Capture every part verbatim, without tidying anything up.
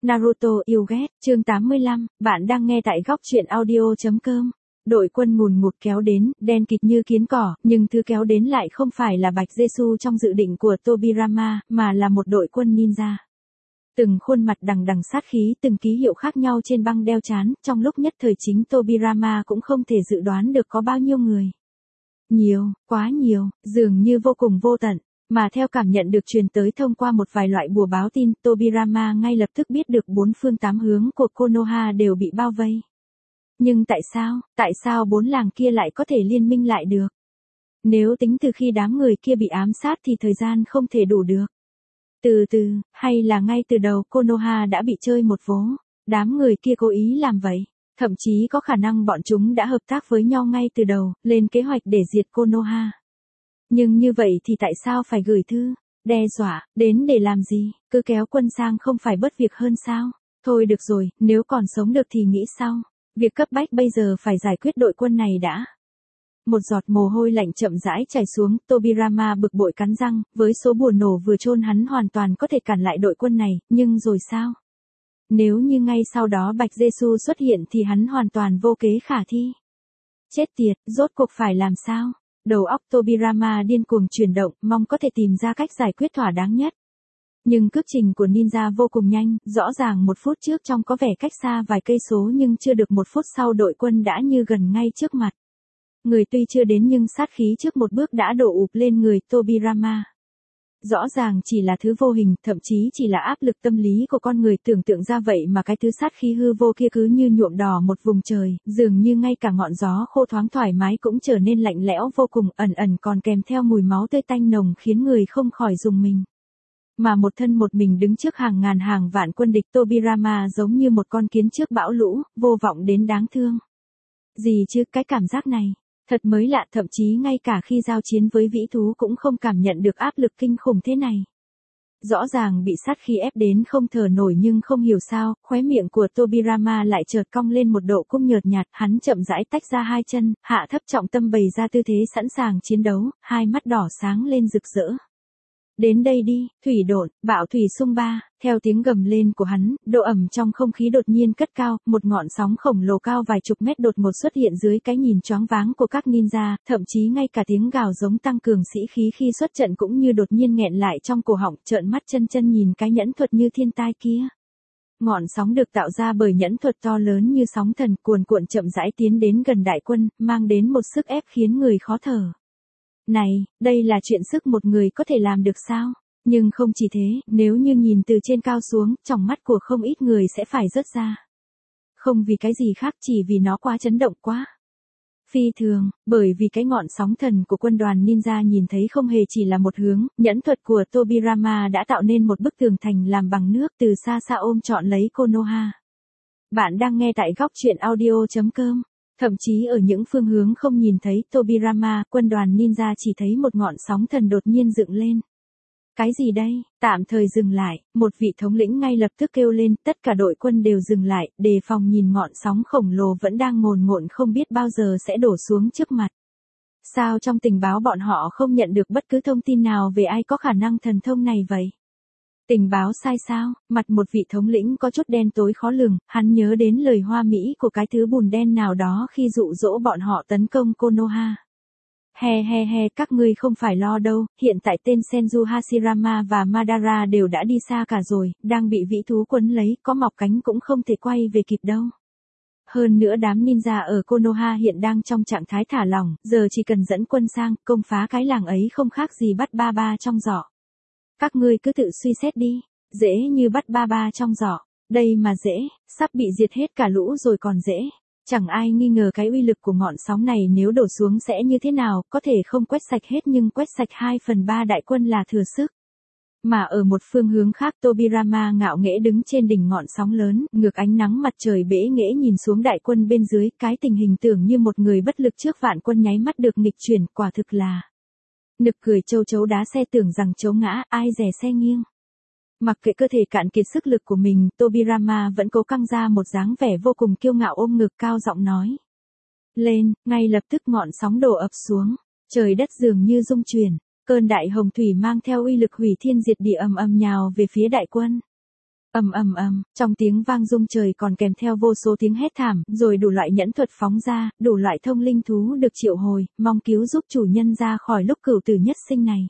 Naruto yêu ghét, chương tám mươi lăm, bạn đang nghe tại góc truyện audio.com. Đội quân ngùn ngụt kéo đến, đen kịt như kiến cỏ, nhưng thứ kéo đến lại không phải là Bạch Giêsu trong dự định của Tobirama, mà là một đội quân ninja. Từng khuôn mặt đằng đằng sát khí, từng ký hiệu khác nhau trên băng đeo trán, trong lúc nhất thời chính Tobirama cũng không thể dự đoán được có bao nhiêu người. Nhiều, quá nhiều, dường như vô cùng vô tận. Mà theo cảm nhận được truyền tới thông qua một vài loại bùa báo tin, Tobirama ngay lập tức biết được bốn phương tám hướng của Konoha đều bị bao vây. Nhưng tại sao, tại sao bốn làng kia lại có thể liên minh lại được? Nếu tính từ khi đám người kia bị ám sát thì thời gian không thể đủ được. Từ từ, hay là ngay từ đầu Konoha đã bị chơi một vố, đám người kia cố ý làm vậy. Thậm chí có khả năng bọn chúng đã hợp tác với nhau ngay từ đầu, lên kế hoạch để diệt Konoha. Nhưng như vậy thì tại sao phải gửi thư, đe dọa, đến để làm gì, cứ kéo quân sang không phải bớt việc hơn sao? Thôi được rồi, nếu còn sống được thì nghĩ sau. Việc cấp bách bây giờ phải giải quyết đội quân này đã. Một giọt mồ hôi lạnh chậm rãi chảy xuống, Tobirama bực bội cắn răng, với số bùa nổ vừa chôn hắn hoàn toàn có thể cản lại đội quân này, nhưng rồi sao? Nếu như ngay sau đó Bạch Giêsu xuất hiện thì hắn hoàn toàn vô kế khả thi. Chết tiệt, rốt cuộc phải làm sao? Đầu óc Tobirama điên cuồng chuyển động, mong có thể tìm ra cách giải quyết thỏa đáng nhất. Nhưng cước trình của ninja vô cùng nhanh, rõ ràng một phút trước trông có vẻ cách xa vài cây số nhưng chưa được một phút sau đội quân đã như gần ngay trước mặt. Người tuy chưa đến nhưng sát khí trước một bước đã đổ ụp lên người Tobirama. Rõ ràng chỉ là thứ vô hình, thậm chí chỉ là áp lực tâm lý của con người tưởng tượng ra vậy mà cái thứ sát khí hư vô kia cứ như nhuộm đỏ một vùng trời, dường như ngay cả ngọn gió khô thoáng thoải mái cũng trở nên lạnh lẽo vô cùng, ẩn ẩn còn kèm theo mùi máu tươi tanh nồng khiến người không khỏi rùng mình. Mà một thân một mình đứng trước hàng ngàn hàng vạn quân địch, Tobirama giống như một con kiến trước bão lũ, vô vọng đến đáng thương. Gì chứ, cái cảm giác này thật mới lạ, thậm chí ngay cả khi giao chiến với vĩ thú cũng không cảm nhận được áp lực kinh khủng thế này. Rõ ràng bị sát khí ép đến không thở nổi nhưng không hiểu sao, khóe miệng của Tobirama lại chợt cong lên một độ cung nhợt nhạt, hắn chậm rãi tách ra hai chân, hạ thấp trọng tâm bày ra tư thế sẵn sàng chiến đấu, hai mắt đỏ sáng lên rực rỡ. Đến đây đi, thủy độn, bạo thủy xung ba, theo tiếng gầm lên của hắn, độ ẩm trong không khí đột nhiên cất cao, một ngọn sóng khổng lồ cao vài chục mét đột ngột xuất hiện dưới cái nhìn choáng váng của các ninja, thậm chí ngay cả tiếng gào giống tăng cường sĩ khí khi xuất trận cũng như đột nhiên nghẹn lại trong cổ họng, trợn mắt chân chân nhìn cái nhẫn thuật như thiên tai kia. Ngọn sóng được tạo ra bởi nhẫn thuật to lớn như sóng thần, cuồn cuộn chậm rãi tiến đến gần đại quân, mang đến một sức ép khiến người khó thở. Này, đây là chuyện sức một người có thể làm được sao? Nhưng không chỉ thế, nếu như nhìn từ trên cao xuống, tròng mắt của không ít người sẽ phải rớt ra. Không vì cái gì khác, chỉ vì nó quá chấn động quá. Phi thường, bởi vì cái ngọn sóng thần của quân đoàn ninja nhìn thấy không hề chỉ là một hướng, nhẫn thuật của Tobirama đã tạo nên một bức tường thành làm bằng nước từ xa xa ôm trọn lấy Konoha. Bạn đang nghe tại góc truyện audio.com. Thậm chí ở những phương hướng không nhìn thấy Tobirama, quân đoàn ninja chỉ thấy một ngọn sóng thần đột nhiên dựng lên. Cái gì đây? Tạm thời dừng lại, một vị thống lĩnh ngay lập tức kêu lên, tất cả đội quân đều dừng lại, đề phòng nhìn ngọn sóng khổng lồ vẫn đang ngồn ngộn không biết bao giờ sẽ đổ xuống trước mặt. Sao trong tình báo bọn họ không nhận được bất cứ thông tin nào về ai có khả năng thần thông này vậy? Tình báo sai sao? Mặt một vị thống lĩnh có chút đen tối khó lường, hắn nhớ đến lời hoa mỹ của cái thứ bùn đen nào đó khi dụ dỗ bọn họ tấn công Konoha. He he he, các ngươi không phải lo đâu, hiện tại tên Senju Hashirama và Madara đều đã đi xa cả rồi, đang bị vĩ thú quấn lấy, có mọc cánh cũng không thể quay về kịp đâu. Hơn nữa đám ninja ở Konoha hiện đang trong trạng thái thả lỏng, giờ chỉ cần dẫn quân sang, công phá cái làng ấy không khác gì bắt ba ba trong giỏ. Các ngươi cứ tự suy xét đi, dễ như bắt ba ba trong giỏ, đây mà dễ, sắp bị diệt hết cả lũ rồi còn dễ. Chẳng ai nghi ngờ cái uy lực của ngọn sóng này nếu đổ xuống sẽ như thế nào, có thể không quét sạch hết nhưng quét sạch hai phần ba đại quân là thừa sức. Mà ở một phương hướng khác Tobirama ngạo nghễ đứng trên đỉnh ngọn sóng lớn, ngược ánh nắng mặt trời bẽ nghễ nhìn xuống đại quân bên dưới, cái tình hình tưởng như một người bất lực trước vạn quân nháy mắt được nghịch chuyển, quả thực là nực cười. Châu chấu đá xe tưởng rằng chấu ngã, ai dè xe nghiêng. Mặc kệ cơ thể cạn kiệt sức lực của mình, Tobirama vẫn cố căng ra một dáng vẻ vô cùng kiêu ngạo, ôm ngực cao giọng nói. Lên, ngay lập tức ngọn sóng đổ ập xuống, trời đất dường như rung chuyển, cơn đại hồng thủy mang theo uy lực hủy thiên diệt địa ầm ầm nhào về phía đại quân. Ầm ầm ầm, trong tiếng vang rung trời còn kèm theo vô số tiếng hét thảm, rồi đủ loại nhẫn thuật phóng ra, đủ loại thông linh thú được triệu hồi, mong cứu giúp chủ nhân ra khỏi lúc cửu tử nhất sinh này.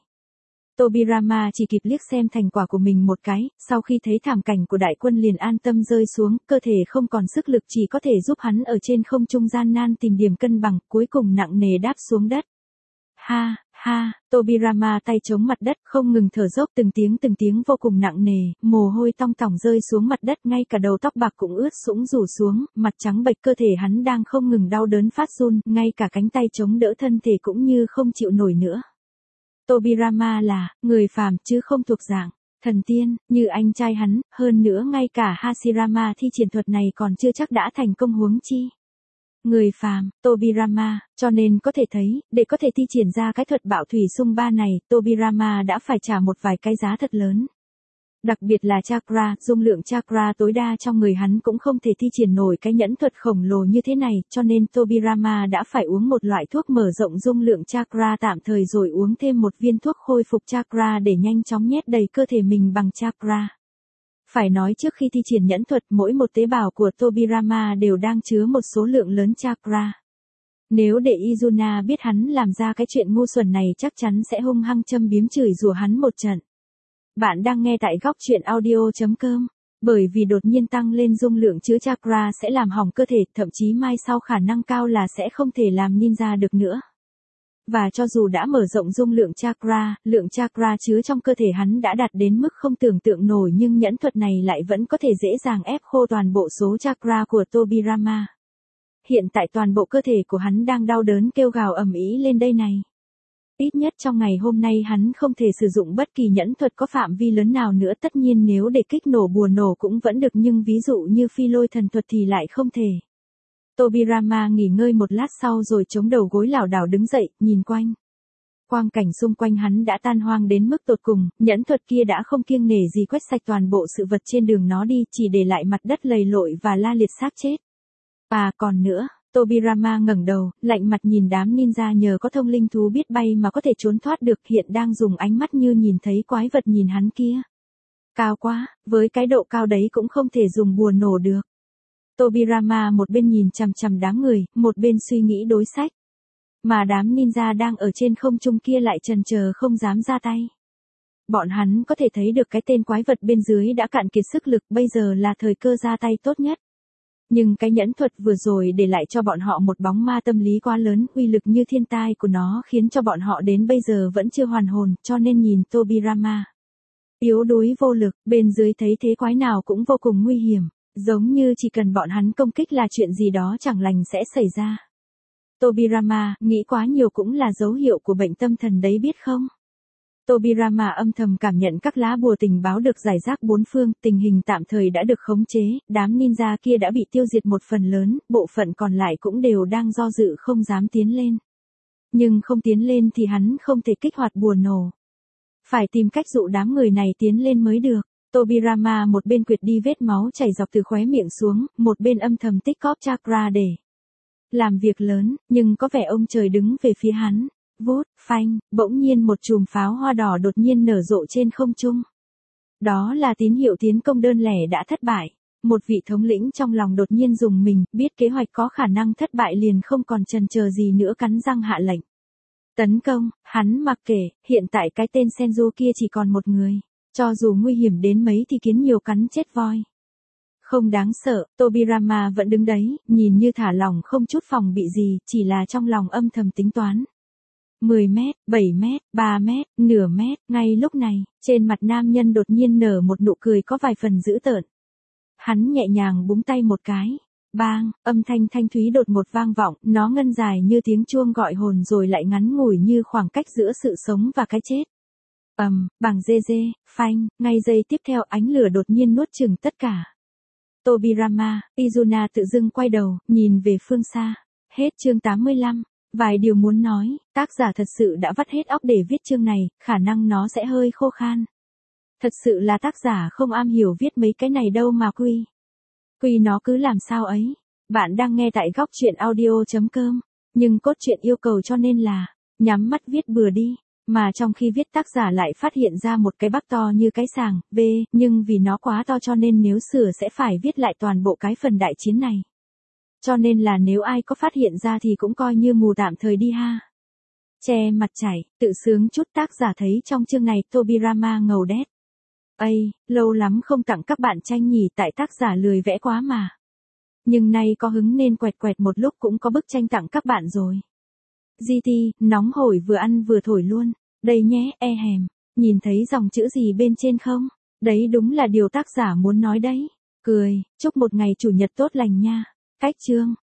Tobirama chỉ kịp liếc xem thành quả của mình một cái, sau khi thấy thảm cảnh của đại quân liền an tâm rơi xuống, cơ thể không còn sức lực chỉ có thể giúp hắn ở trên không trung gian nan tìm điểm cân bằng, cuối cùng nặng nề đáp xuống đất. Ha, ha, Tobirama tay chống mặt đất, không ngừng thở dốc từng tiếng từng tiếng vô cùng nặng nề, mồ hôi tong tỏng rơi xuống mặt đất, ngay cả đầu tóc bạc cũng ướt sũng rủ xuống, mặt trắng bệch, cơ thể hắn đang không ngừng đau đớn phát run, ngay cả cánh tay chống đỡ thân thể cũng như không chịu nổi nữa. Tobirama là người phàm chứ không thuộc dạng thần tiên, như anh trai hắn, hơn nữa ngay cả Hashirama thi triển thuật này còn chưa chắc đã thành công, huống chi người phàm, Tobirama, cho nên có thể thấy, để có thể thi triển ra cái thuật bạo thủy xung ba này, Tobirama đã phải trả một vài cái giá thật lớn. Đặc biệt là chakra, dung lượng chakra tối đa trong người hắn cũng không thể thi triển nổi cái nhẫn thuật khổng lồ như thế này, cho nên Tobirama đã phải uống một loại thuốc mở rộng dung lượng chakra tạm thời rồi uống thêm một viên thuốc khôi phục chakra để nhanh chóng nhét đầy cơ thể mình bằng chakra. Phải nói trước khi thi triển nhẫn thuật, mỗi một tế bào của Tobirama đều đang chứa một số lượng lớn chakra. Nếu để Izuna biết hắn làm ra cái chuyện ngu xuẩn này chắc chắn sẽ hung hăng châm biếm chửi rủa hắn một trận. Bạn đang nghe tại góc truyện audio.com. Bởi vì đột nhiên tăng lên dung lượng chứa chakra sẽ làm hỏng cơ thể, thậm chí mai sau khả năng cao là sẽ không thể làm ninja được nữa. Và cho dù đã mở rộng dung lượng chakra, lượng chakra chứa trong cơ thể hắn đã đạt đến mức không tưởng tượng nổi, nhưng nhẫn thuật này lại vẫn có thể dễ dàng ép khô toàn bộ số chakra của Tobirama. Hiện tại toàn bộ cơ thể của hắn đang đau đớn kêu gào ầm ĩ lên đây này. Ít nhất trong ngày hôm nay hắn không thể sử dụng bất kỳ nhẫn thuật có phạm vi lớn nào nữa, tất nhiên nếu để kích nổ bùa nổ cũng vẫn được, nhưng ví dụ như phi lôi thần thuật thì lại không thể. Tobirama nghỉ ngơi một lát sau rồi chống đầu gối lảo đảo đứng dậy, nhìn quanh. Quang cảnh xung quanh hắn đã tan hoang đến mức tột cùng, nhẫn thuật kia đã không kiêng nể gì quét sạch toàn bộ sự vật trên đường nó đi, chỉ để lại mặt đất lầy lội và la liệt xác chết. À còn nữa, Tobirama ngẩng đầu, lạnh mặt nhìn đám ninja nhờ có thông linh thú biết bay mà có thể trốn thoát được, hiện đang dùng ánh mắt như nhìn thấy quái vật nhìn hắn kia. Cao quá, với cái độ cao đấy cũng không thể dùng bùa nổ được. Tobirama một bên nhìn chằm chằm đám người, một bên suy nghĩ đối sách. Mà đám ninja đang ở trên không trung kia lại chần chờ không dám ra tay. Bọn hắn có thể thấy được cái tên quái vật bên dưới đã cạn kiệt sức lực, bây giờ là thời cơ ra tay tốt nhất. Nhưng cái nhẫn thuật vừa rồi để lại cho bọn họ một bóng ma tâm lý quá lớn, uy lực như thiên tai của nó khiến cho bọn họ đến bây giờ vẫn chưa hoàn hồn, cho nên nhìn Tobirama yếu đuối vô lực, bên dưới thấy thế quái nào cũng vô cùng nguy hiểm, giống như chỉ cần bọn hắn công kích là chuyện gì đó chẳng lành sẽ xảy ra. Tobirama, nghĩ quá nhiều cũng là dấu hiệu của bệnh tâm thần đấy biết không? Tobirama âm thầm cảm nhận các lá bùa tình báo được rải rác bốn phương, tình hình tạm thời đã được khống chế, đám ninja kia đã bị tiêu diệt một phần lớn, bộ phận còn lại cũng đều đang do dự không dám tiến lên. Nhưng không tiến lên thì hắn không thể kích hoạt bùa nổ. Phải tìm cách dụ đám người này tiến lên mới được. Tobirama một bên quệt đi vết máu chảy dọc từ khóe miệng xuống, một bên âm thầm tích cóp chakra để làm việc lớn, nhưng có vẻ ông trời đứng về phía hắn. Vút, phanh, bỗng nhiên một chùm pháo hoa đỏ đột nhiên nở rộ trên không trung. Đó là tín hiệu tiến công đơn lẻ đã thất bại. Một vị thống lĩnh trong lòng đột nhiên rùng mình, biết kế hoạch có khả năng thất bại liền không còn chần chờ gì nữa cắn răng hạ lệnh. Tấn công, hắn mặc kệ, hiện tại cái tên Senju kia chỉ còn một người. Cho dù nguy hiểm đến mấy thì kiến nhiều cắn chết voi. Không đáng sợ, Tobirama vẫn đứng đấy, nhìn như thả lỏng không chút phòng bị gì, chỉ là trong lòng âm thầm tính toán. mười mét, bảy mét, ba mét, nửa mét, ngay lúc này, trên mặt nam nhân đột nhiên nở một nụ cười có vài phần dữ tợn. Hắn nhẹ nhàng búng tay một cái. Bang, âm thanh thanh thúy đột ngột vang vọng, nó ngân dài như tiếng chuông gọi hồn rồi lại ngắn ngủi như khoảng cách giữa sự sống và cái chết. Ầm, um, bằng dê dê, phanh, ngay giây tiếp theo ánh lửa đột nhiên nuốt chửng tất cả. Tobirama, Izuna tự dưng quay đầu, nhìn về phương xa. Hết chương tám mươi lăm. Vài điều muốn nói, tác giả thật sự đã vắt hết óc để viết chương này, khả năng nó sẽ hơi khô khan. Thật sự là tác giả không am hiểu viết mấy cái này đâu mà quy. Quy nó cứ làm sao ấy. Bạn đang nghe tại góc truyện audio.com, nhưng cốt truyện yêu cầu cho nên là, nhắm mắt viết bừa đi. Mà trong khi viết tác giả lại phát hiện ra một cái bắc to như cái sàng, B, nhưng vì nó quá to cho nên nếu sửa sẽ phải viết lại toàn bộ cái phần đại chiến này. Cho nên là nếu ai có phát hiện ra thì cũng coi như mù tạm thời đi ha. Che mặt chảy, tự sướng chút tác giả thấy trong chương này Tobirama ngầu đét. Ây, lâu lắm không tặng các bạn tranh nhỉ tại tác giả lười vẽ quá mà. Nhưng nay có hứng nên quẹt quẹt một lúc cũng có bức tranh tặng các bạn rồi. giê tê, nóng hổi vừa ăn vừa thổi luôn. Đây nhé, e hèm. Nhìn thấy dòng chữ gì bên trên không? Đấy đúng là điều tác giả muốn nói đấy. Cười, chúc một ngày chủ nhật tốt lành nha. Cách chương.